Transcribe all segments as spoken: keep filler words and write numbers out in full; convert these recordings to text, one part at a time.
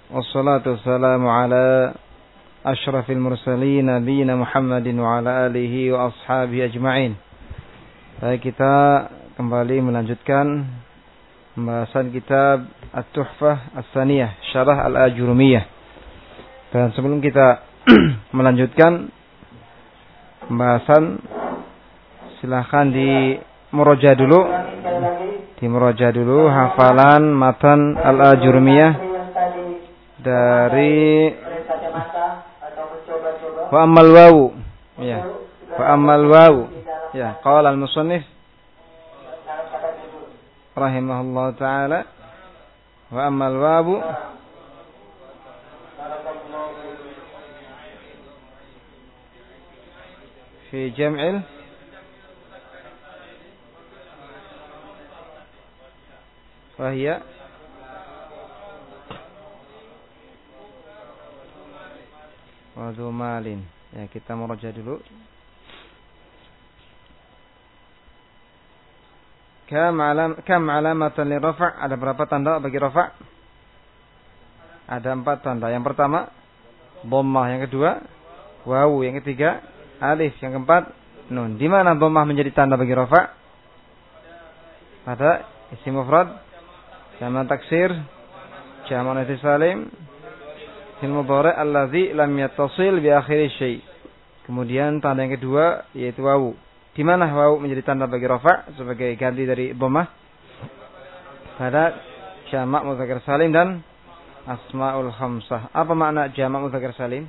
Wassalatu wassalamu ala asyrafil mursalin nabiyina Muhammadin wa ala alihi wa ashabihi ajma'in. Baik, kita kembali melanjutkan pembahasan kitab At-Tuhfah As-Saniyah Syarah Al-Ajurumiyah. Dan sebelum kita melanjutkan pembahasan, silahkan di muroja dulu di muroja dulu hafalan matan Al-Ajurumiyah dari wa ammal wawu ya wa ammal wawu ya qala al-musannif rahimahullah taala wa ammal wawu fi jam'il wa hiya wa dhumalin. Ya, kita meraja dulu. Kam alam kam alamatan li rafa'? Ada berapa tanda bagi rafa'? Ada empat tanda. Yang pertama dhammah, yang kedua wawu, yang ketiga alif, yang keempat nun. Di mana dhammah menjadi tanda bagi rafa'? Pada isim mufrad, jamak taksir, jamak muanats salim, fil mudhari' allazi lam yattasil bi akhiri syai'. Kemudian tanda yang kedua yaitu wawu. Di mana wawu menjadi tanda bagi rafa' sebagai ganti dari dhammah? Pada jamak mudzakkar salim dan asmaul khamsah. Apa makna jamak mudzakkar salim?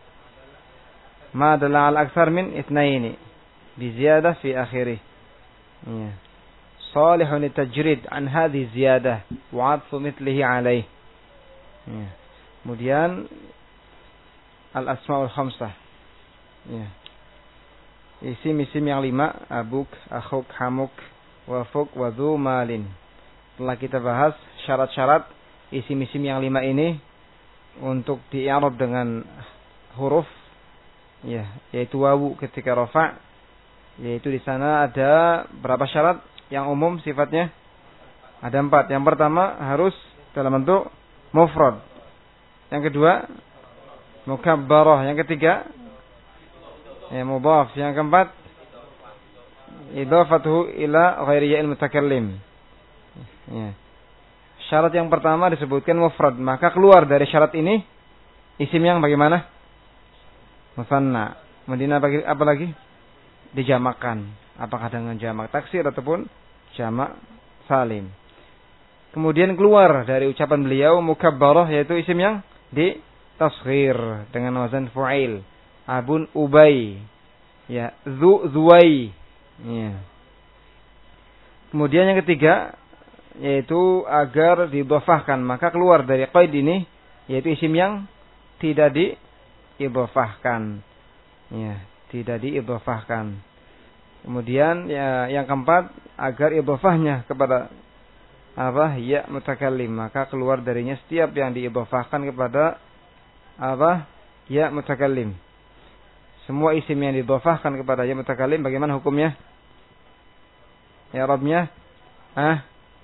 Ma dalla al aktsar min itsnaini bi ziyadah fi akhirih. Ya. Salihun litajrid an hadhihi ziyadah wa 'athfu mithlihi 'alayh. Ya. Kemudian al-asmaul khamsah. Ya. Isim-isim yang lima, abuk, akhuk, hamuk, wafuk, wadhu, malin. Telah kita bahas syarat-syarat isim-isim yang lima ini untuk di-i'rab dengan huruf, ya, yaitu wawu ketika rafa', yaitu di sana ada berapa syarat yang umum sifatnya? Ada empat. Yang pertama harus dalam bentuk mufrad. Yang kedua mukabbarah. Yang ketiga ya mudhaf. Yang keempat idhafatuhu ila ghairi ya'il mutakallim. Ya. Syarat yang pertama disebutkan mufrad, maka keluar dari syarat ini isim yang bagaimana? Musanna. Kemudian apa lagi? Dijamakan. Apakah dengan jamak taksir ataupun jamak salim. Kemudian keluar dari ucapan beliau mukabbarah, yaitu isim yang di tasghir dengan wazan fu'il. Abun Ubay, ya, Zu Zuwai. Ya. Kemudian yang ketiga yaitu agar didhofahkan, maka keluar dari qaid ini yaitu isim yang tidak diidhofahkan. Ya, tidak diidhofahkan. Kemudian ya, yang keempat agar idhofahnya kepada apa? Ya mutakallim, maka keluar darinya setiap yang diidhofahkan kepada apa? Ya mutakallim. Semua isim yang didhofahkan kepada ya mutakallim bagaimana hukumnya? I'rabnya? Ah?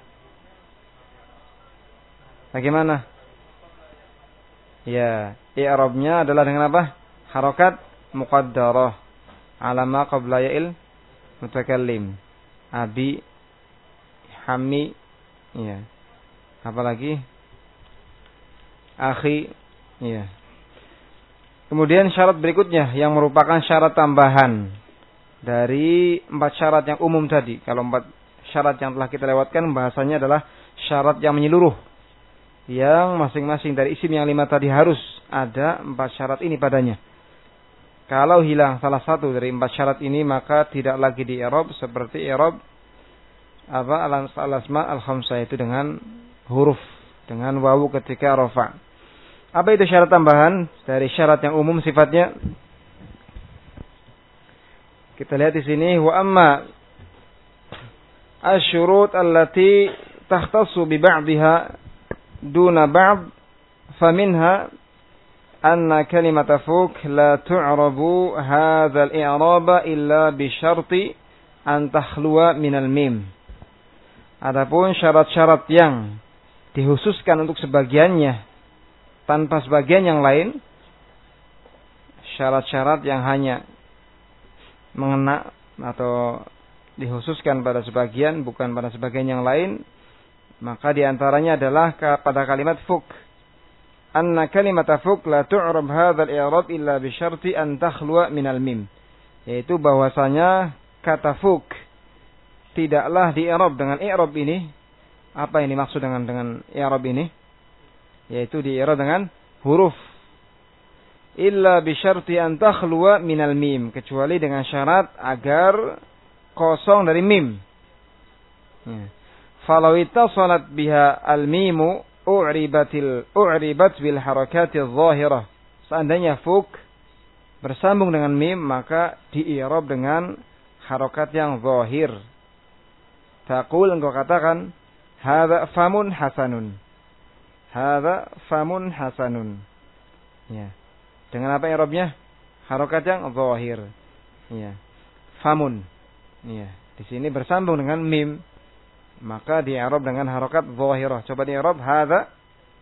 Bagaimana? Ya, i'rabnya adalah dengan apa? Harakat muqaddarah ala ma qabla ya'il mutakallim. Abi, Hami, ya. Apalagi? Akhi, ya. Kemudian syarat berikutnya yang merupakan syarat tambahan dari empat syarat yang umum tadi. Kalau empat syarat yang telah kita lewatkan bahasanya adalah syarat yang menyeluruh. Yang masing-masing dari isim yang lima tadi harus ada empat syarat ini padanya. Kalau hilang salah satu dari empat syarat ini maka tidak lagi di i'rab seperti i'rab apa al-asma al-khamsah, itu dengan huruf, dengan wawu ketika rafa'. Apa itu syarat tambahan dari syarat yang umum sifatnya? Kita lihat di sini, wa amma asy-syurut allati takhtassu bi ba'dihha duna ba'd faminha anna kalimata fuk la tu'rabu hadzal i'raba illa bi syarti an takhluwa minal mim. Adapun syarat-syarat yang dikhususkan untuk sebagiannya tanpa sebagian yang lain, syarat-syarat yang hanya mengena atau dikhususkan pada sebagian bukan pada sebagian yang lain, maka diantaranya adalah pada kalimat fuk. Anna kalimat fuk la tu'rab hadzal i'rab illa bi syarti an takhluwa minal mim. Yaitu bahwasanya kata fuk tidaklah di-i'rab dengan i'rab ini. Apa yang dimaksud dengan dengan i'rab ini? Yaitu di-i'rab dengan huruf. Illa bi syarti an takhluwa minal mim, kecuali dengan syarat agar kosong dari mim. Ya. Falau ittasalat biha al-mimu u'ribatil u'ribat bil harakatil zahirah. Seandainya fuk bersambung dengan mim, maka di-i'rab dengan harakat yang zahir. Taqul, engkau katakan, hadza famun hasanun. Hadza famun hasanun. Ya. Dengan apa i'rabnya? Harakat yang zahir. Ya. Famun. Ya. Di sini bersambung dengan mim, maka di-i'rab dengan harakat zahirah. Coba di-i'rab hadza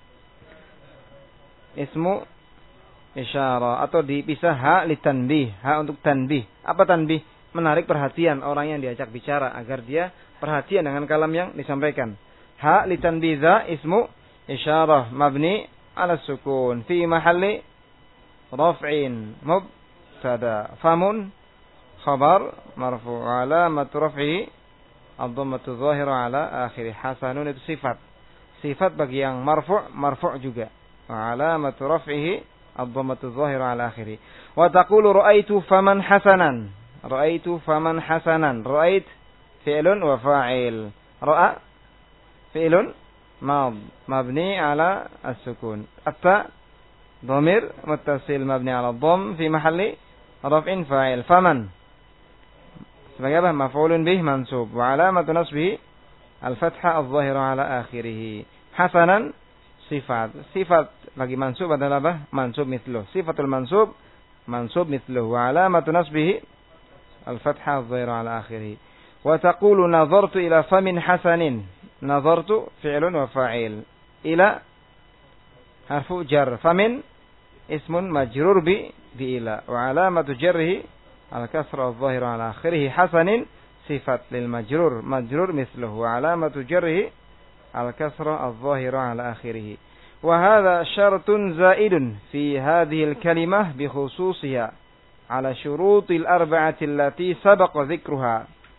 ismu isyarah, atau dipisah ha li tanbih, ha untuk tanbih. Apa tanbih? Menarik perhatian orang yang diajak bicara agar dia perhatian dengan kalam yang disampaikan. Ha li tanbih za ismu isyarah mabni ala sukun fi mahalli raf'in mubtada. Famun khabar marfu' alamat raf'ihi ad-dhammatu dhahira ala akhirih. Hasanun itu sifat. Sifat bagi yang marfu', marfu' juga. Wa alamatu raf'ihi ad-dhammatu dhahira ala akhirih. Wa taqulu ra'aitu faman hasanan. Ra'aitu faman hasanan. Ra'ait fi'lun wa fa'il. Ra'a fi'lun mad mabni ala as-sukun. Atta dhamir muttasil mabni ala dhamm fi mahalli raf'in fa'il. Faman sebagai apa? Maf'ulun bih mansub wa alamatu nasbihi al-fathah adh-dhahira ala akhirih. Hasanan sifat. Sifat bagi mansub adalah apa? Mansub mithluh. Sifatul mansub mansub mithluh wa alamatu nasbihi al-fathah adh-dhahira ala akhirih. Wa taqulu nazartu ila famin hasanin. Nazartu fi'lun wa fa'il. Ila harfu jar. Famin ismun majrur bi bi ila wa alamatu jarrihi al-kasra adh-dhahira ala akhirih. Hasanin sifat lil majrur majrur mithluhu wa alamatu jarrihi al-kasra adh-dhahira ala akhirih. Wa hadha syartun zaidun fi hadhihi al-kalimah bi khususiha ala syurutil arba'ati allati sabaqa dzikruha.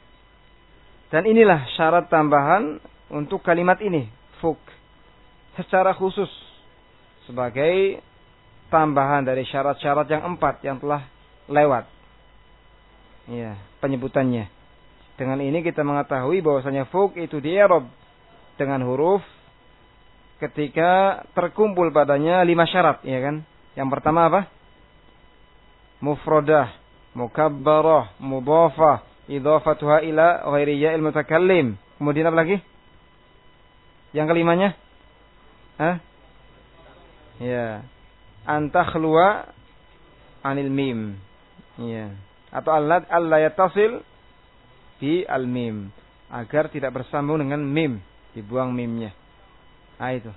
Dan inilah syarat tambahan untuk kalimat ini, fuk, secara khusus sebagai tambahan dari syarat-syarat yang empat yang telah lewat. Ya, penyebutannya. Dengan ini kita mengetahui bahwasanya fuk itu di-i'rab dengan huruf ketika terkumpul padanya lima syarat, ya kan? Yang pertama apa? Mufradah, mukabbarah, mudhafah, idhafatuha ila ghairi ya'il mutakallim. Kemudian apa lagi? Yang kelimanya? Hah? Ya. Antakhluwa anil mim. Ya. Atau Allah Allah yattasil bi al mim, agar tidak bersambung dengan mim, dibuang mimnya. Ah itu.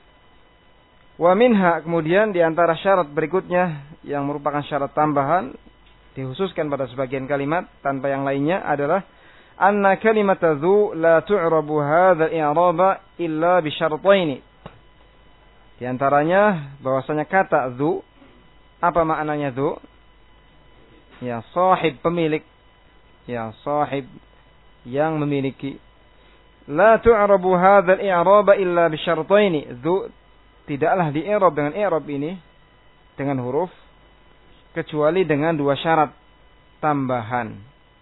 Wa minha, kemudian di antara syarat berikutnya yang merupakan syarat tambahan dikhususkan pada sebagian kalimat tanpa yang lainnya adalah anna kalimat dzu la tu'rabu hadzal i'raba illa bi syartaini. Di antaranya bahwasanya kata dzu, apa maknanya dzu? Ya, sahib, pemilik. Ya, sahib, yang memiliki. La tu'rabu hadzal i'raba illa bi syartaini. Dzu tidaklah di-i'rab dengan i'rab ini dengan huruf kecuali dengan dua syarat tambahan.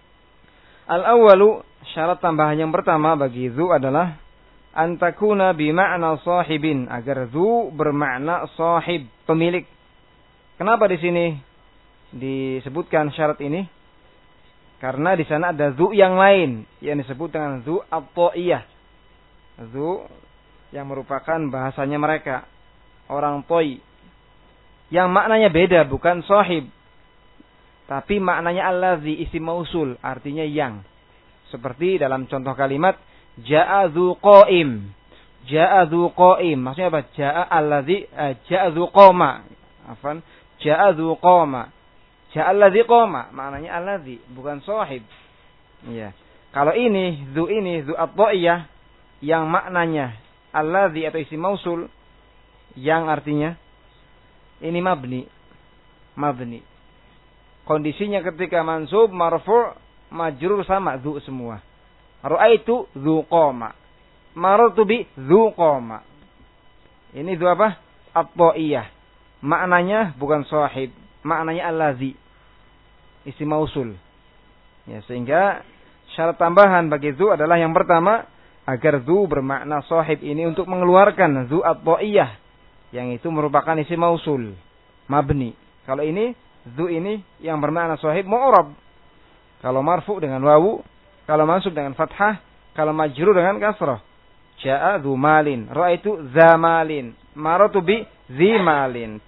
Al-awwalu, syarat tambahan yang pertama bagi dzu adalah antakuna bima'na sahibin, agar dzu bermakna sahib, pemilik. Kenapa di sini disebutkan syarat ini? Karena di sana ada dzu yang lain yang disebut dengan dzu at-ta'iyah. Dzu yang merupakan bahasanya mereka, orang Toi, yang maknanya beda, bukan sahib, tapi maknanya allazi, isim mausul, artinya yang. Seperti dalam contoh kalimat ja'a dzu qa'im, Ja'a dzu qa'im. Maksudnya apa? Ja'a alladzi uh, ja'a dzu qama. Afan. Ja'a dzu qama. Ja'a alladzi qama. Maknanya alladzi, bukan sahib. Iya. Kalau ini, dzu ini, dzu at-ta'iyah yang maknanya alladzi atau isim mausul yang artinya ini mabni. Mabni. Kondisinya ketika mansub, marfu', majrur sama dzu semua. Ra'aitu dzu qama. Marartu bi dzu qama. Ini dzu apa? At-ta'iyah. Maknanya bukan sahib, maknanya allazi. Isim mausul. Ya, sehingga syarat tambahan bagi dzu adalah yang pertama, agar dzu bermakna sahib ini untuk mengeluarkan dzu at-ta'iyah, yang itu merupakan isim mausul, mabni. Kalau ini dzu ini yang bermakna sahib mu'rab. Kalau marfu dengan wawu, kalau mansub dengan fathah, kalau majrur dengan kasrah. Ja'a dzu malin, ra'aitu dza malin, maratu bi dzi malin.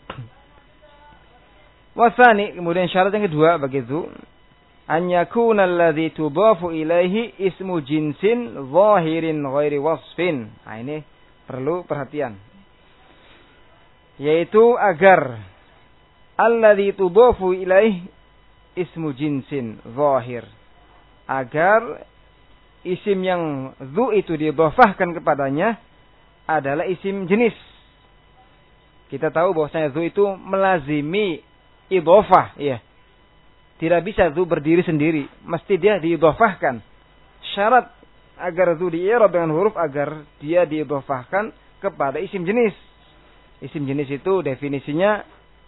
Wasani, kemudian syarat yang kedua bagi dzu, an yakuna alladzi tudafu ilaihi ismu jinsin zahirin ghairi wasfin. Nah, ini perlu perhatian. Yaitu agar alladzi tudafu ilaihi ismu jinsin zahir. Agar isim yang dzu itu didhofahkan kepadanya adalah isim jenis. Kita tahu bahwasanya dzu itu melazimi idhofah, ya. Tidak bisa dzu berdiri sendiri, mesti dia diidhofahkan. Syarat agar dzu di-i'rab dengan huruf agar dia diidhofahkan kepada isim jenis. Isim jenis itu definisinya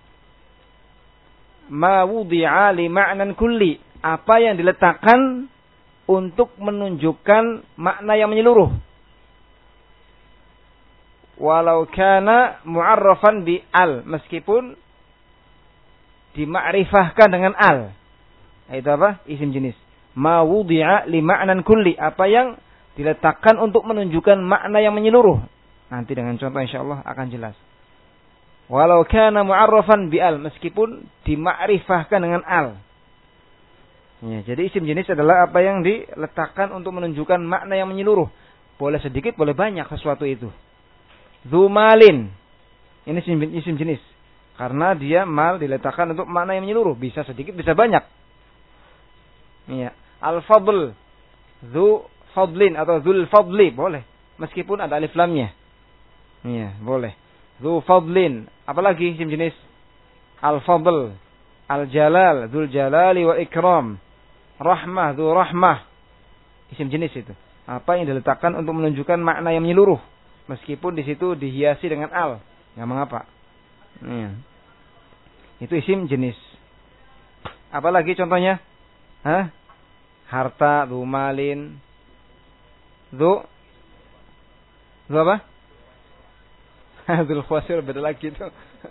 ma wudi'a li ma'nan kulli, apa yang diletakkan untuk menunjukkan makna yang menyeluruh. Walau kana mu'arrafan bi al, meskipun dimakrifahkan dengan al. Itu apa? Isim jenis. Ma wudi'a li ma'nan kulli, apa yang diletakkan untuk menunjukkan makna yang menyeluruh. Nanti dengan contoh insyaallah akan jelas. Walau kana mu'arrafan bi al, meskipun dimakrifahkan dengan al. Ya, jadi isim jenis adalah apa yang diletakkan untuk menunjukkan makna yang menyeluruh. Boleh sedikit, boleh banyak sesuatu itu. Dzu malin, ini isim, isim jenis. Karena dia mal diletakkan untuk makna yang menyeluruh. Bisa sedikit, bisa banyak. Ya. Al-fadl, dzu fadlin atau dzul fadli, boleh. Meskipun ada alif lamnya. Ya, boleh. Dzu fadlin. Apalagi isim jenis? Al-fadl, al-jalal, dzul jalali wa ikram. Rahmah, dzu rahmah. Isim jenis itu. Apa yang diletakkan untuk menunjukkan makna yang menyeluruh. Meskipun di situ dihiasi dengan al. Enggak mengapa. Ya. Itu isim jenis. Apalagi contohnya? Hah? Harta, dzu malin. Dzu Dzu apa? Dzul khawasir, beda lagi itu.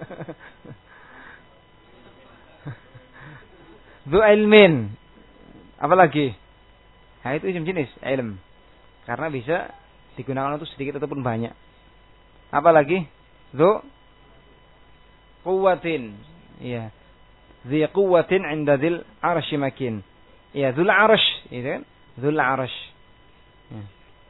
Dzu ilmin. Apa lagi? Nah, itu isim jenis, ilm. Karena bisa digunakan untuk sedikit ataupun banyak. Apa lagi? Dzu quwwatin. Iya. Dzi quwwatin 'inda dzil 'arsy makin. Iya, dzul 'arsy, itu kan? Dzul 'arsy. Ya.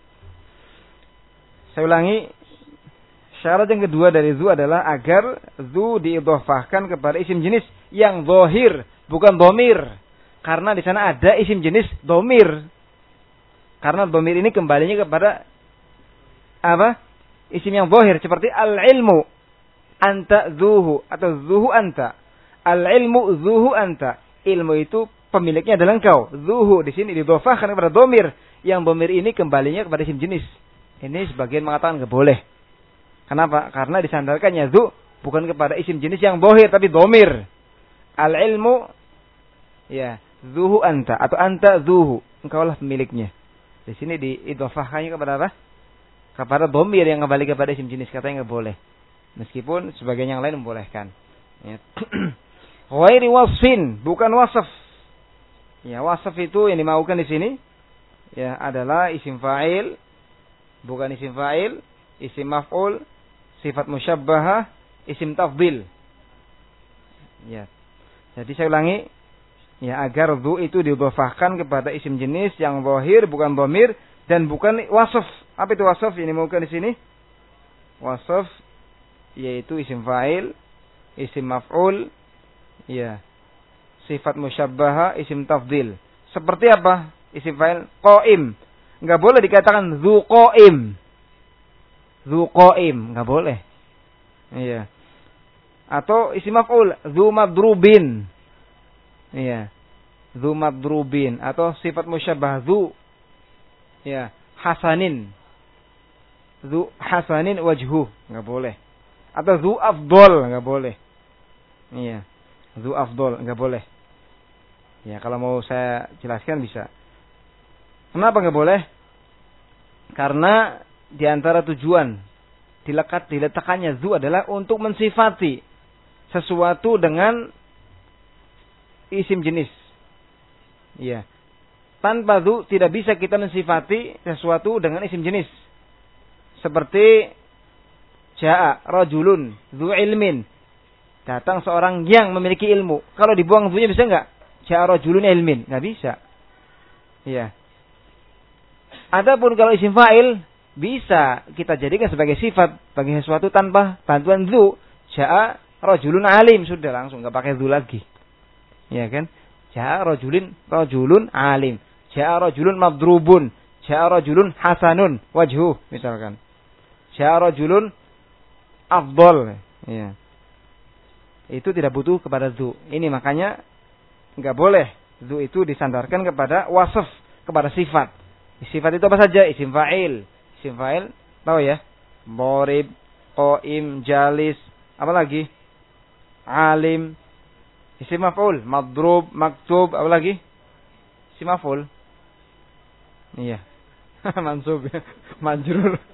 Saya ulangi. Syarat yang kedua dari dzu adalah agar dzu diidhofahkan kepada isim jenis yang zahir, bukan dhamir. Karena di sana ada isim jenis dhamir. Karena dhamir ini kembalinya kepada apa? Isim yang zahir seperti al-ilmu anta dzuhu atau dzuhu anta. Al-ilmu dzuhu anta. Ilmu itu pemiliknya adalah engkau. Dzuhu di sini didhofahkan kepada dhamir, yang dhamir ini kembalinya kepada isim jenis. Ini sebagian mengatakan enggak boleh. Kenapa? Karena disandarkannya dzu bukan kepada isim jenis yang zahir tapi dhamir. Al-ilmu ya dzuhu anta atau anta dzuhu, engkaulah pemiliknya. Di sini diidhofahkannya kepada apa? Kepada dhamir yang kembali kepada isim jenis, katanya enggak boleh. Meskipun sebagian yang lain membolehkan. Ya. Ghairi wasfin, bukan wasaf. Ya, wasaf itu yang dimaukan di sini ya adalah isim fa'il, bukan isim fa'il, isim maf'ul, sifat musyabbahah, isim tafdhil. Ya. Jadi saya ulangi, ya agar dzu itu didhofahkan kepada isim jenis yang zahir bukan dhamir dan bukan wasaf. Apa itu wasaf? Ini maukan di sini wasaf, yaitu isim fa'il, isim maf'ul, ya, sifat musyabbaha, isim tafdil. Seperti apa? Isim fa'il qaim. Enggak boleh dikatakan dzu qaim. Dzu qaim, enggak boleh. Iya. Atau isim maf'ul, dzu madrubin. Iya. Dzu madrubin atau sifat musyabbah dzu, ya, hasanin. Dzu hasanin wajhu, enggak boleh. Atau dzu afdol, enggak boleh. Iya. Dzu afdol, enggak boleh. Ya, kalau mau saya jelaskan bisa. Kenapa enggak boleh? Karena di antara tujuan dilekat diletakkannya dzu adalah untuk mensifati sesuatu dengan isim jenis. Iya. Tanpa dzu tidak bisa kita mensifati sesuatu dengan isim jenis. Seperti jaa rajulun dzu ilmin. Datang seorang yang memiliki ilmu. Kalau dibuang dzunya bisa enggak? Jaa rajulun ilmin, enggak bisa. Iya. Adapun kalau isim fa'il bisa kita jadikan sebagai sifat bagi sesuatu tanpa bantuan dzu. Jaa rajulun alim, sudah langsung enggak pakai dzu lagi. Iya kan? Jaa rajulun rajulun alim. Jaa rajulun madrubun. Jaa rajulun hasanun wajhu misalkan. Jaa rajulun afdal. Ya. Itu tidak butuh kepada dzu. Ini makanya enggak boleh dzu itu disandarkan kepada wasf, kepada sifat. Sifat itu apa saja? Isim fa'il. Isim fa'il tahu ya? Borib, qaim, jalis, apa lagi? Alim. Isim maf'ul, madrub, maktub, apa lagi? Isim maf'ul. Iya. Mansub, majrur.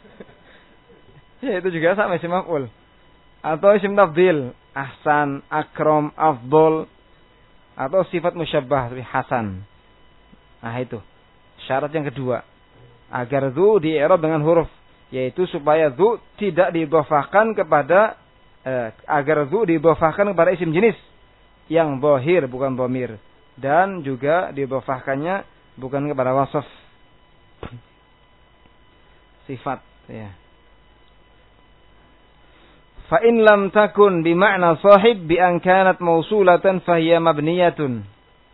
Ya, itu juga sama isim maf'ul. Atau isim tafdil, ahsan, akram, afdol. Atau sifat musyabbah, seperti hasan. Nah, itu. Syarat yang kedua. Agar dzu di-i'rab dengan huruf. Yaitu supaya dzu tidak didhofahkan kepada, eh, agar dzu didhofahkan kepada isim jenis. Yang zahir bukan dhamir, dan juga didhofahkannya bukan kepada wasaf, sifat, ya. Fa in lam takun bi ma'na sahib bi an kanat mausulatan fa hiya mabniyatun.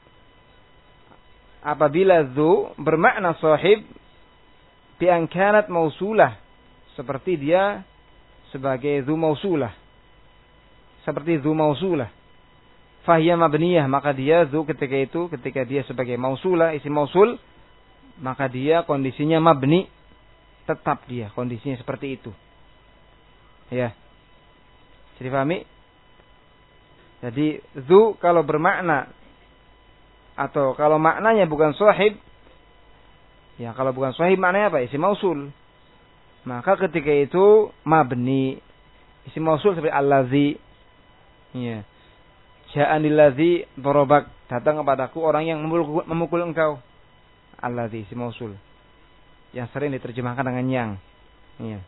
Apabila dzu bermakna sahib bi an kanat mausulah, seperti dia sebagai dzu mausulah, seperti dzu mausulah, fahiyya mabniyah, maka dia dzu ketika itu, ketika dia sebagai mausulah, isim mausul, maka dia kondisinya mabni, tetap dia kondisinya seperti itu. Ya. Jadi pahami? Jadi dzu kalau bermakna atau kalau maknanya bukan sahib, ya kalau bukan sahib maknanya apa? Isim mausul. Maka ketika itu mabni. Isim mausul seperti allazi. Ya. Ja'anil ladzi darabak, datang kepadaku orang yang memukul, memukul engkau. Alladzi isim mausul. Yang sering diterjemahkan dengan yang. Iya.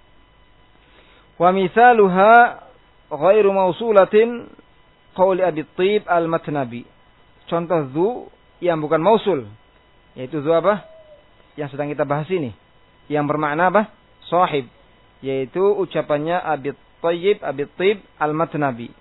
Wa misaluha ghairu mausulatin qauli Abi Thaib al-Matnabi. Contoh dzu yang bukan mausul, yaitu dzu apa? Yang sedang kita bahas ini. Yang bermakna apa? Sahib, yaitu ucapannya Abi Thaib Abi Thaib al-Matnabi.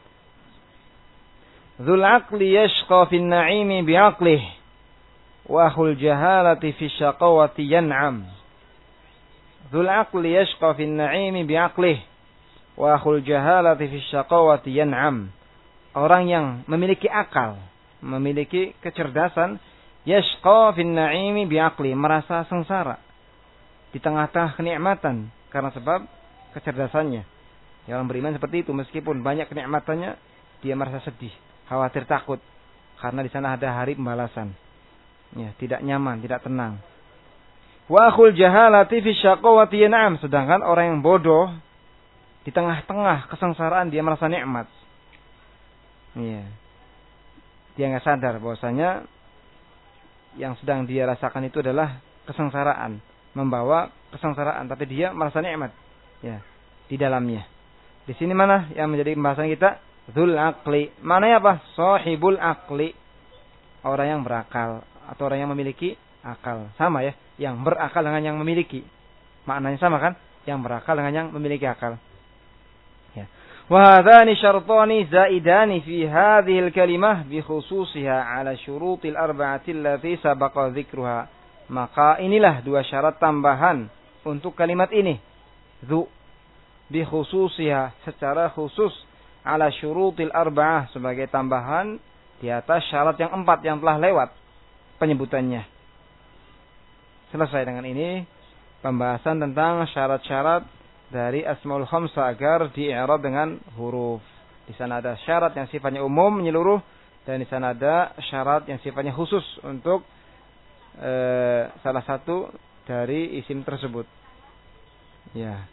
Dzul aqli yashqa fin na'imi bi'aqlih wa akhul jahalati fi syaqawati yan'am. Dzul aqli yashqa fin na'imi bi'aqlih wa akhul jahalati fi syaqawati yan'am. Orang yang memiliki akal, memiliki kecerdasan, yashqa fin na'imi bi'aqli, merasa sengsara di tengah-tengah kenikmatan karena sebab kecerdasannya. Yang beriman seperti itu, meskipun banyak kenikmatannya, dia merasa sedih, khawatir, takut, karena di sana ada hari pembalasan. Ya, tidak nyaman, tidak tenang. Wa akhul jahalati fi syaqawati yan'am, sedangkan orang yang bodoh di tengah-tengah kesengsaraan dia merasa nikmat. Iya. Dia enggak sadar bahwasanya yang sedang dia rasakan itu adalah kesengsaraan, membawa kesengsaraan, tapi dia merasa nikmat ya di dalamnya. Di sini mana yang menjadi pembahasan kita? Dzul aqli. Maknanya apa? Sahibul aqli. Orang yang berakal atau orang yang memiliki akal. Sama ya, yang berakal dengan yang memiliki. Maknanya sama kan? yang berakal dengan yang memiliki akal. Ya. Wa hadzani syartani zaidani fi hadhihi al-kalimah bi khususiha ala syurutil arba'ati allati sabaqa dzikruha. Maka inilah dua syarat tambahan untuk kalimat ini. Dzu bi khususiha, secara khusus, ala syurutil arba'ah, sebagai tambahan di atas syarat yang empat yang telah lewat penyebutannya. Selesai dengan ini pembahasan tentang syarat-syarat dari Asmaul Khamsah agar di-i'rab dengan huruf. Di sana ada syarat yang sifatnya umum menyeluruh, dan di sana ada syarat yang sifatnya khusus untuk e, salah satu dari isim tersebut. Ya.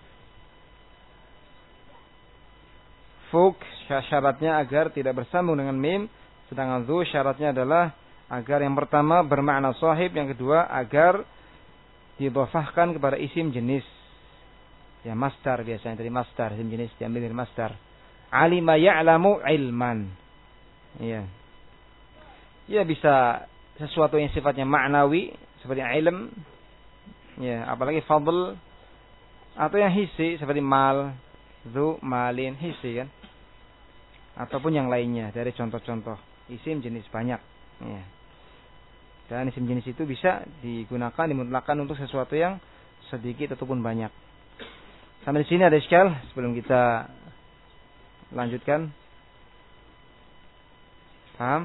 Fuk syaratnya agar tidak bersambung dengan mim, sedangkan dzu syaratnya adalah agar yang pertama bermakna sahib, yang kedua agar didhofahkan kepada isim jenis. Ya, masdar biasanya dari masdar, isim jenis diambil dari masdar. Alima ya'lamu ilman. Ya. Ya, bisa sesuatu yang sifatnya maknawi seperti ilm. Ya, apalagi fadl, atau yang hissi seperti mal, dzu malin, hissi kan. Ataupun yang lainnya dari contoh-contoh isim jenis banyak. Ya. Dan isim jenis itu bisa digunakan, dimutlakkan untuk sesuatu yang sedikit ataupun banyak. Sampai di sini ada iskal sebelum kita lanjutkan. Paham?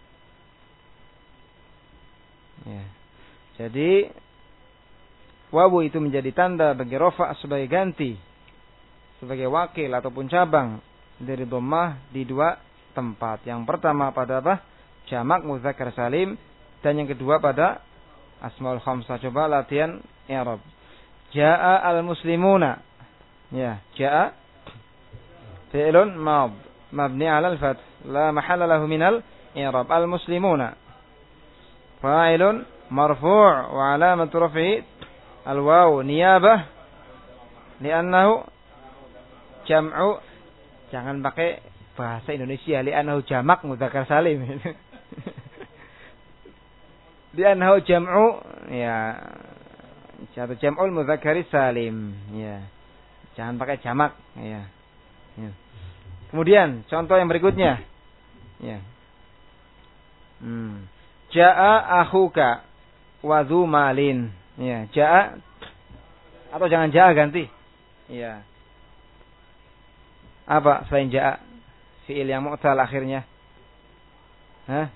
Ya. Jadi wawu itu menjadi tanda bagi rafa' sebagai ganti, sebagai wakil ataupun cabang dari dhammah di dua tempat. Yang pertama pada apa? Jamak mudzakkar salim, dan yang kedua pada Asmaul Khamsah. Coba latihan i'rab. Jaa al-muslimuna. Ya, jaa fi'lun madh mabni 'ala al-fath la mahalla lahu min al-i'rab. Al-muslimuna fa'ilun marfu' wa 'alamatu raf'ihi al-waw niyabah li'annahu jam'u. Jangan pakai bahasa Indonesia, li'annahu jamak mudzakkar salim. Li'annahu jam'u, ya, atau jam'ul mudzakkari salim, ya. Jangan pakai jamak, ya. Ya. Kemudian contoh yang berikutnya, ya. Hmm. Jaa akhuka wa dzu malin. Ya, jaa, atau jangan jaa, ganti. Ya. Apa selain jaa? Fi'il yang mu'tal akhirnya. Hah?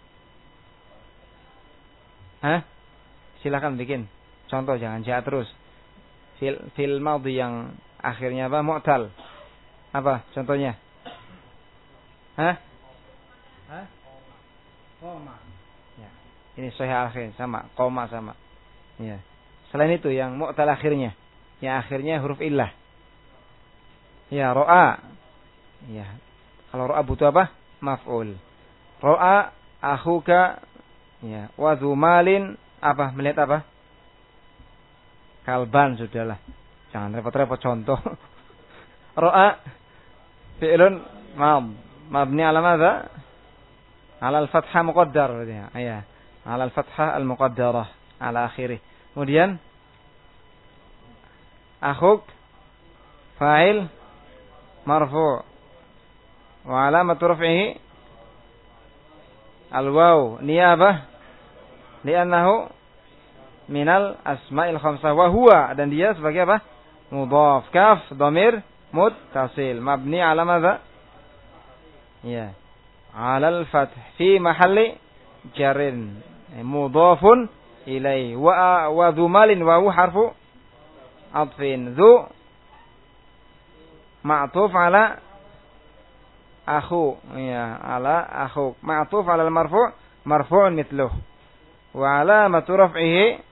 Hah? Silakan bikin contoh, jangan jaa terus. Fil fil madhi yang akhirnya apa? Mu'tal. Apa contohnya? Hah? Hah? Qoma. Ya. Ini sahih akhir sama, qoma sama. Ya. Selain itu yang mu'tal akhirnya, yang akhirnya huruf illah. Ya, ro'a. Ya. Kalau ro'a butuh apa? Maf'ul. Ro'a akhuka, ya, wa dzu malin, apa? Melihat apa? Kalban, sudahlah. Jangan repot-repot contoh. Ro'a fi'lun mad mabni 'ala madza? 'Ala al-fathah muqaddar. Ya. 'Ala al-fathah al-muqaddarah 'ala akhirih. Kemudian akhuk fa'il marfu' wa 'alamatu raf'ihi al-waw niyabah li'annahu minal asma'il khamsah wa huwa, dan dia sebagai apa? Mudhaf. Kaf dhamir muttasil mabni 'ala madza? Ya, 'ala al-fath fi mahalli jarrin mudhafun ilaihi wa wa dzu malin wa huwa harfu atfin. Dzu ma'tuf 'ala akhu, ya, 'ala akhu ma'tuf 'ala al-marfu' marfu'un mithluhu wa 'alamatu raf'ihi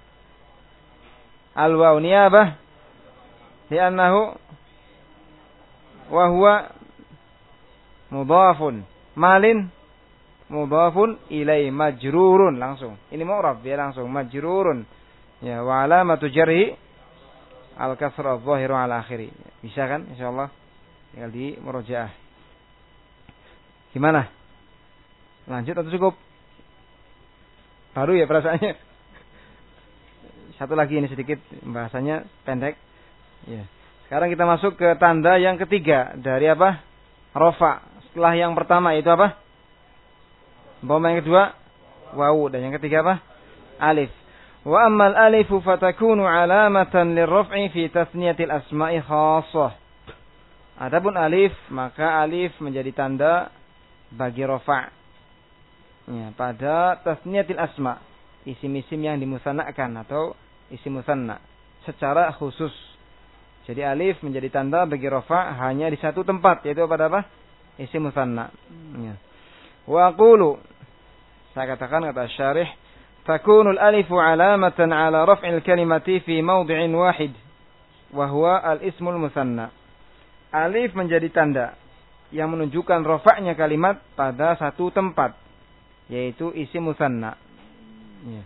al-waw niyabah li'annahu wa huwa mudhafun. Malin mudhafun ilai majrurun, langsung. Ini mu'rab ya, langsung majrurun. Ya, wa 'alamatu jarhi al-kasra adh-dhahiru 'ala akhiri. Bisa kan insyaallah? Tinggal di murojaah. Gimana? Lanjut atau cukup? Baru ya perasaannya. Satu lagi ini sedikit bahasanya pendek. Ya. Sekarang kita masuk ke tanda yang ketiga dari apa? Rafa. Setelah yang pertama itu apa? Dhamma. Yang kedua wawu, dan yang ketiga apa? Alif. Wa ammal alifu fatakunu alamatan lirraf'i fi tasniyatil asma'i khassah. Adapun alif, maka alif menjadi tanda bagi rafa'. Ya, pada tasniyatil asma', isim-isim yang dimusannakan atau isim musanna secara khusus. Jadi alif menjadi tanda bagi rafa' hanya di satu tempat, yaitu pada apa? Isim musanna. Ya. Wa aqulu, saya katakan kata syarih, takunul alifu alamatan ala raf'il kalimati fi mawdi'in wahid wa huwa al-ismul musanna. Alif menjadi tanda yang menunjukkan rafa'nya kalimat pada satu tempat, yaitu isim musanna. Ya.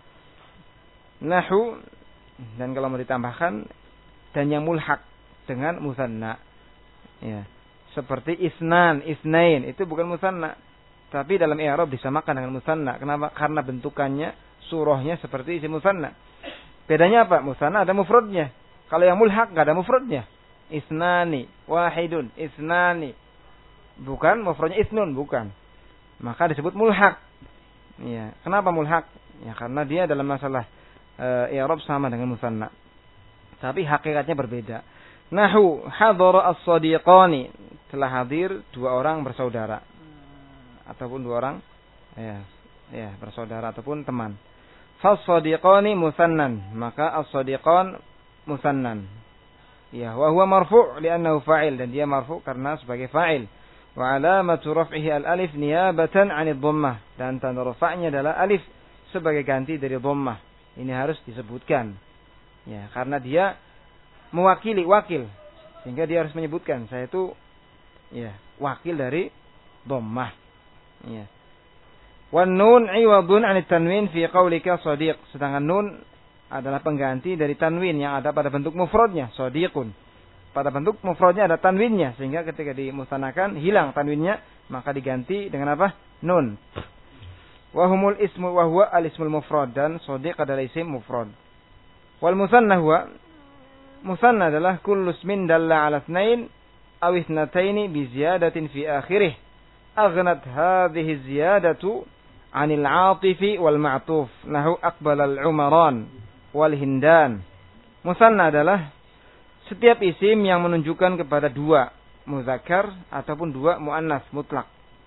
Nahu, dan kalau mau ditambahkan, dan yang mulhaq dengan musanna. Ya. Seperti isnan, isnain, itu bukan musanna, tapi dalam i'rab disamakan dengan musanna. Kenapa? Karena bentukannya, surahnya seperti isim musanna. Bedanya apa? Musanna ada mufradnya. Kalau yang mulhaq enggak ada mufradnya. Isnani, wahidun, isnani. Bukan mufradnya isnun, bukan. Maka disebut mulhaq. Ya. Kenapa mulhaq? Ya karena dia dalam masalah e, i'rab sama dengan musanna. Tapi hakikatnya berbeda. Nahu hadara as-sadiqani, telah hadir dua orang bersaudara ataupun dua orang ya, ya bersaudara ataupun teman. Fas-sadiqani musannan, maka as-sadiqan musannan. Ya, wa huwa marfu' li'annahu fa'il, dan dia marfu' karena sebagai fa'il. Wa alamatu raf'ihi al-alif niyabatan 'anid dhammah, dan tanda rafa'nya adalah alif sebagai ganti dari dhammah. Ini harus disebutkan. Ya, karena dia mewakili wakil, sehingga dia harus menyebutkan saya itu ya wakil dari dhammah. Ya. Wan nun 'iwadun 'anit tanwin fi qaulika shadiq, sedangkan nun adalah pengganti dari tanwin yang ada pada bentuk mufradnya, shadiqun. Pada bentuk mufradnya ada tanwinnya, sehingga ketika dimusanakan hilang tanwinnya, maka diganti dengan apa? Nun. Wa humul ismu wa huwa al-ismul mufrad, dan shadiq adalah isim mufrad. Wal musanna huwa, musanna adalah kullu ismin dalla 'ala itsnain aw itsnataini bi ziyadatin fi akhirih. Aghnat hadhihi ziyadatu 'anil 'atifi wal ma'tuf. Nahu aqbala al-umaran wal hindan. Musanna adalah setiap isim yang menunjukkan kepada dua muzakkar ataupun dua muannas mutlak.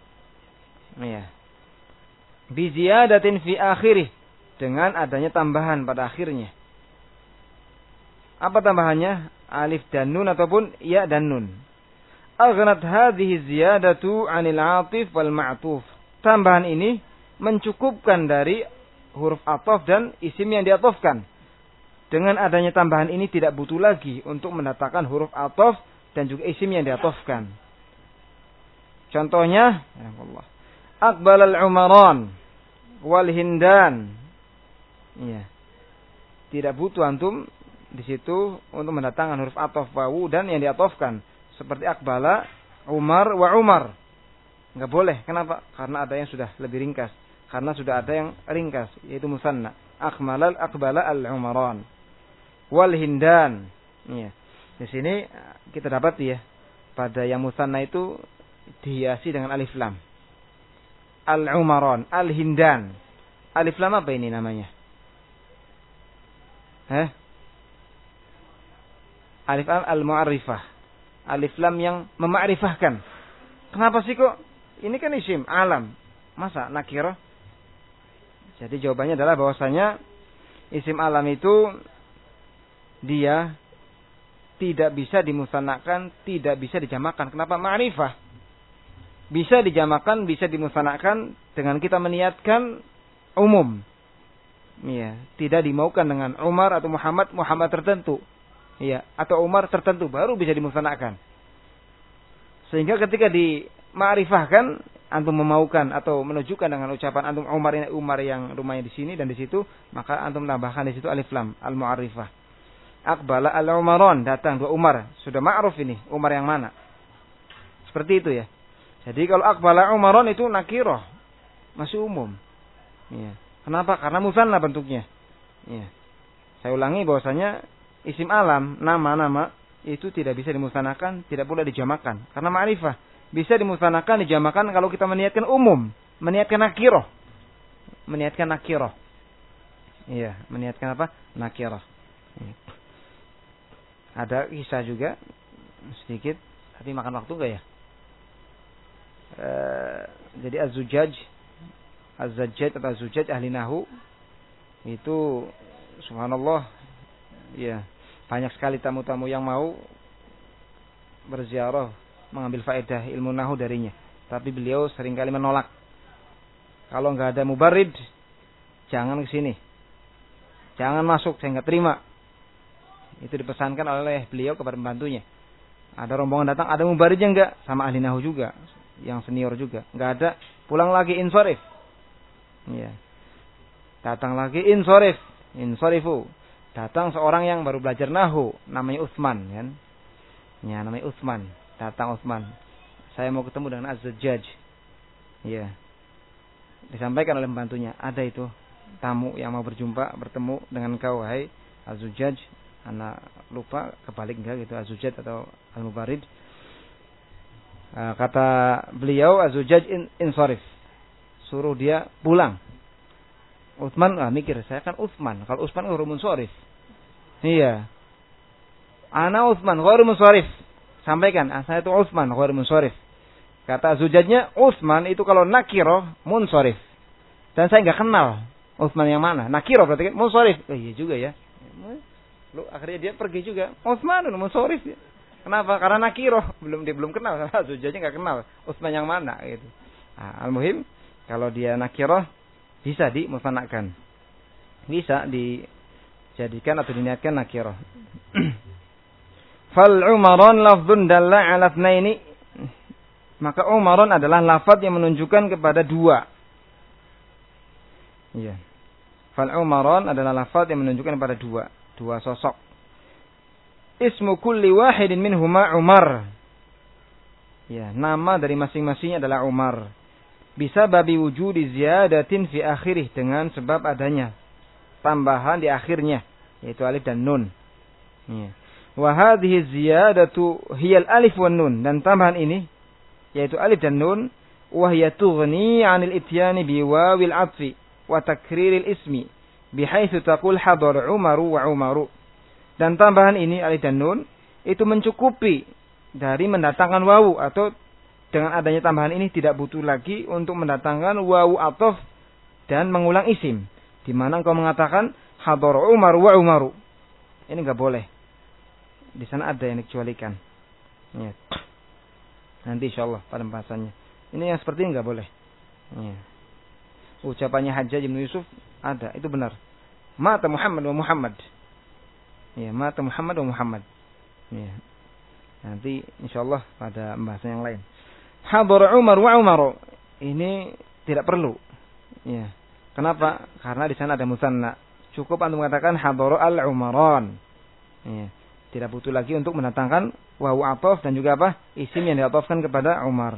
Ya. Bi ziyadatin fi akhirih, dengan adanya tambahan pada akhirnya. Apa tambahannya? Alif dan nun ataupun ya dan nun. Aghnat hadhihi ziyadatu 'anil 'atif wal ma'tuf. Tambahan ini mencukupkan dari huruf ataf dan isim yang diatofkan. Dengan adanya tambahan ini tidak butuh lagi untuk mendatangkan huruf ataf dan juga isim yang diatofkan. Contohnya, ya Allah, aqbalal umaran wal hindan. Ya. Tidak butuh antum di situ untuk mendatangkan huruf ataf wawu dan yang diatofkan. Seperti aqbala Umar wa Umar. Enggak boleh. Kenapa? Karena ada yang sudah lebih ringkas. Karena sudah ada yang ringkas, yaitu musanna. Akmalal aqbala al-umaran wal hindan. Iya. Di sini kita dapat ya, pada yang musanna itu dihiasi dengan alif lam. Al-umaran, al-hindan. Alif lam apa ini namanya? Hah? Alif lam al-mu'arrifah. Alif lam yang memakrifahkan. Kenapa sih kok? Ini kan isim alam. Masa nakirah? Jadi jawabannya adalah bahwasanya isim alam itu dia tidak bisa dimusanakan, tidak bisa dijamakan. Kenapa? Ma'rifah. Bisa dijamakan, bisa dimusanakan dengan kita meniatkan umum. Iya, tidak dimaukan dengan Umar atau Muhammad, Muhammad tertentu. Iya, atau Umar tertentu baru bisa dimusanakan. Sehingga ketika dima'rifahkan, antum memaukan atau menunjukkan dengan ucapan antum Umar ini Umar yang rumahnya di sini dan di situ, maka antum tambahkan di situ alif lam al-mu'arrifah. Aqbala al-umaron, datang dua Umar. Sudah ma'ruf ini, Umar yang mana? Seperti itu ya. Jadi kalau aqbala umaron itu nakirah, masih umum. Ya. Kenapa? Karena musanna bentuknya. Ya. Saya ulangi bahwasanya isim alam, nama-nama itu tidak bisa dimusanakan, tidak pula dijamakan. Karena ma'rifah bisa dimusanakan, dijamakan kalau kita meniatkan umum, meniatkan nakirah. Meniatkan nakirah. Iya, meniatkan apa? Nakirah. Ada kisah juga sedikit, tapi makan waktu enggak ya? E, jadi Az-Zujjaj, Az-Zajjaj atau Az-Zujjaj ahli nahu itu subhanallah, ya, banyak sekali tamu-tamu yang mau berziarah mengambil faedah ilmu nahu darinya, tapi beliau seringkali menolak. Kalau enggak ada mubarid, jangan ke sini. Jangan masuk, saya enggak terima. Itu dipesankan oleh beliau kepada pembantunya. Ada rombongan datang, ada mubaridnya enggak? Sama ahli nahu juga, yang senior juga. Enggak ada, pulang lagi insharif. Iya. Datang lagi insharif, insharifu. Datang seorang yang baru belajar nahu, namanya Utsman, kan? Ya, namanya Utsman. Datang Utsman. Saya mau ketemu dengan Az-Zajjaj. Iya. Disampaikan oleh pembantunya, ada itu tamu yang mau berjumpa, bertemu dengan kau, hai Az-Zujjaj. Anak lupa kebalik enggak gitu, Az-Zujjaj atau Al-Mubarid. Uh, kata beliau, Az-Zujjaj in, insharif. Suruh dia pulang. Utsman ah mikir, saya kan Utsman. Kalau Utsman ghairu munsharif. Iya. Ana Utsman ghairu munsharif. Sampaikan, ah, saya itu Utsman ghairu munsharif. Kata Az-Zujjajnya, Utsman itu kalau nakirah munsharif. Dan saya enggak kenal Utsman yang mana. Nakirah berarti kan munsharif. Oh, iya juga ya. Lu akhirnya dia pergi juga. Utsman munsharif ya. Kenapa? Karena nakirah, belum dia belum kenal. Az-Zujjajnya enggak kenal Utsman yang mana gitu. Nah, al-muhim kalau dia nakirah bisa dimusanakan. Bisa dijadikan atau diniatkan nakirah. Fal umaron lafdzun dalla 'ala itsnaini. Maka umaron adalah lafaz yang menunjukkan kepada dua. Iya. Fal umaron adalah lafaz yang menunjukkan kepada dua, dua sosok. Ismu kulli wahidin minhuma Umar. Ya, nama dari masing-masing adalah Umar. Bisa babi wujudi ziyadatin fi akhirih, dengan sebab adanya tambahan di akhirnya, yaitu alif dan nun. Ya. Wa hadhihi ziyadatu hiya al-alif wan nun, dan tambahan ini yaitu alif dan nun, wa hiya tughni 'anil ityani bi wawil 'athfi wa takriril ismi bihaitsu taqul hadar Umaru wa Umaru. Dan tambahan ini alif dan nun itu mencukupi dari mendatangkan wawu, atau dengan adanya tambahan ini tidak butuh lagi untuk mendatangkan wawu ataf dan mengulang isim. Di mana engkau mengatakan hadar Umar wa Umaru. Ini enggak boleh. Di sana ada yang dikecualikan. Ya. Nanti insyaallah pada pembahasannya. Ini yang seperti ini enggak boleh. Ya. Ucapannya Hajjaj bin Yusuf ada, itu benar. Mata Muhammad wa Muhammad. Ya, mata Muhammad wa Muhammad. Ya. Nanti insyaallah pada pembahasan yang lain. Hadar Umar wa Umar. Ini tidak perlu. Ya. Kenapa? Karena di sana ada musanna. Cukup antum mengatakan hadar al-Umaran. Ya. Tidak butuh lagi untuk mendatangkan wawu ataf dan juga apa? Isim yang diatafkan kepada Umar.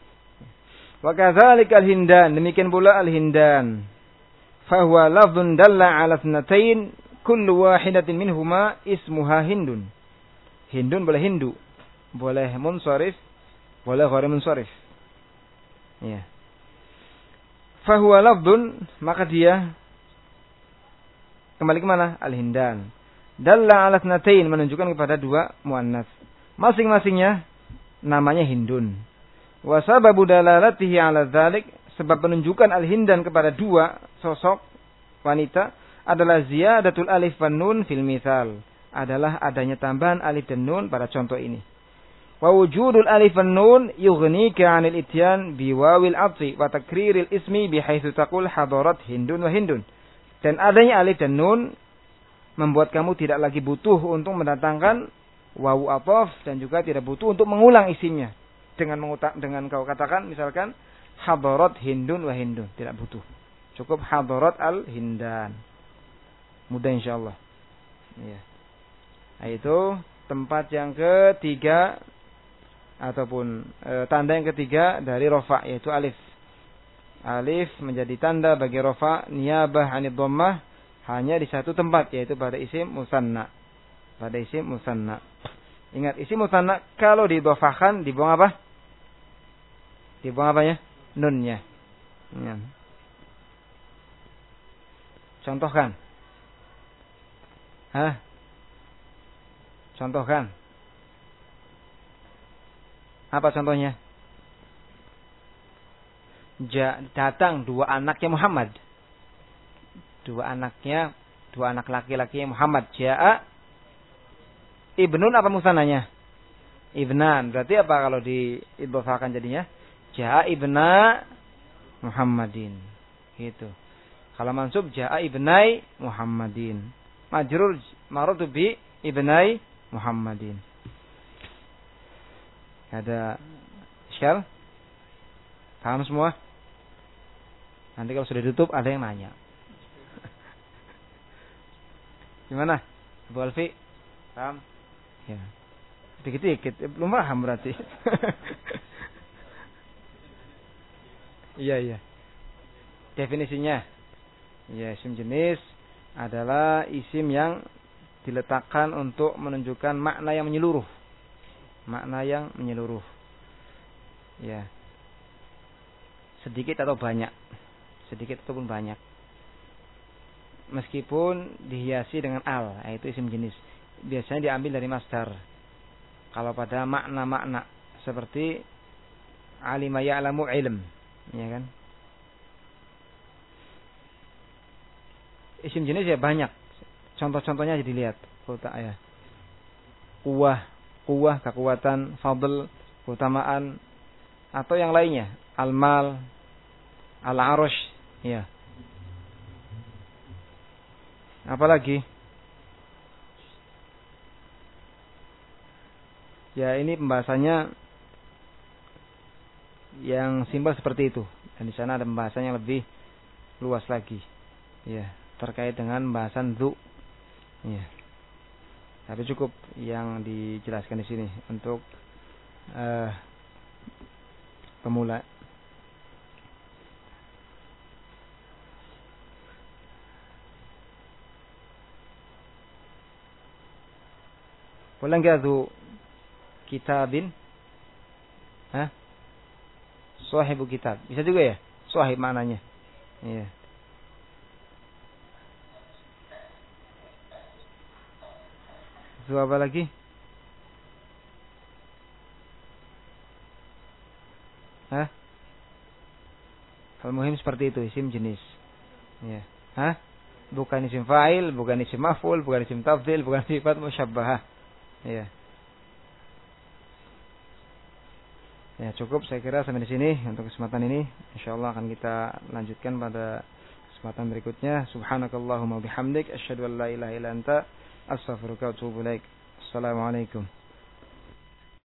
Wa kadzalika al-Hindan, demikian pula al-Hindan. Fa huwa lafdzun dalla 'ala itsnatain kullu wahidatin minhuma ismuha Hindun. Hindun boleh Hindu, boleh munsharif, boleh ghairu munsharif. Ya. Fa huwa lafdzun, maka dia kembali ke mana? Al-Hindan. Dalla 'ala itsnatain, menunjukkan kepada dua muannas. Masing-masingnya namanya Hindun. Wa sababu dalalatihi 'ala dzalik, sebab penunjukan al-Hindan kepada dua sosok wanita adalah ziyadatul alif wan nun fil mithal, adalah adanya tambahan alif dan nun pada contoh ini. Wa wujudul alif wan nun yughnika 'anil ityan bi wawil 'athfi wa takriril ismi bihaitsu taqul hadarat Hindun wa Hindun. Dan adanya alif dan nun membuat kamu tidak lagi butuh untuk mendatangkan wawu athaf dan juga tidak butuh untuk mengulang isimnya. Dengan mengutak, dengan kau katakan misalkan hadarat Hindun wa Hindun, tidak butuh. Cukup hadarat al-Hindan. Mudah insyaallah. Ya. Nah, itu tempat yang ketiga ataupun e, tanda yang ketiga dari rafa, yaitu alif. Alif menjadi tanda bagi rafa niyabah 'anid dhammah hanya di satu tempat, yaitu pada isim musanna. Pada isim musanna. Ingat, isim musanna kalau diidhofahkan dibuang apa? Dibuang apanya? Nunnya. Ya. Contohkan. Hah? Contohkan. Apa contohnya? Ja, datang dua anaknya Muhammad. Dua anaknya, dua anak laki-laki Muhammad. Ja'a ibnun apa musananya? Ibnan. Berarti apa kalau diidhofahkan jadinya? Ja'a ibna Muhammadin. Gitu. Kalau mansub ja'a ibnai Muhammadin. Majrur marutu bi ibnai Muhammadin. Ada iskal? Paham semua? Nanti kalau sudah ditutup ada yang nanya. Gimana? Bu Alfi? Paham? Ya. Dikit-dikit. Belum paham berarti. Iya, iya. Definisinya. Ya, isim jenis adalah isim yang diletakkan untuk menunjukkan makna yang menyeluruh. Makna yang menyeluruh. Ya. Sedikit atau banyak. Sedikit ataupun banyak. Meskipun dihiasi dengan al, yaitu isim jenis. Biasanya diambil dari masdar. Kalau pada makna-makna seperti alima ya'lamu ilm, ya kan? Isim jenis ya banyak. Contoh-contohnya jadi lihat. Kota ya. Quwah, quwah kekuatan, fadl, keutamaan atau yang lainnya. Al-mal, al-arush, ya. Apalagi? Ya ini pembahasannya yang simpel seperti itu. Dan di sana ada pembahasan yang lebih luas lagi. Ya, terkait dengan pembahasan dzu. Ya. Tapi cukup yang dijelaskan di sini untuk uh, pemula. Boleh enggak dzu kitabin? Hah? Sahibu kitab. Bisa juga ya? Sahib maknanya. Iya. Dzu apa lagi? Hah? Al-muhim seperti itu, isim jenis. Iya. Hah? Bukan isim fa'il, bukan isim maf'ul, bukan isim tafdhil, bukan sifat musyabbahah. Iya. Ya cukup saya kira sampai di sini untuk kesempatan ini. Insyaallah akan kita lanjutkan pada kesempatan berikutnya. Subhanakallahumma bihamdik asyhadu an la ilaha illa anta astaghfiruka wa atubu ilaik. Assalamualaikum.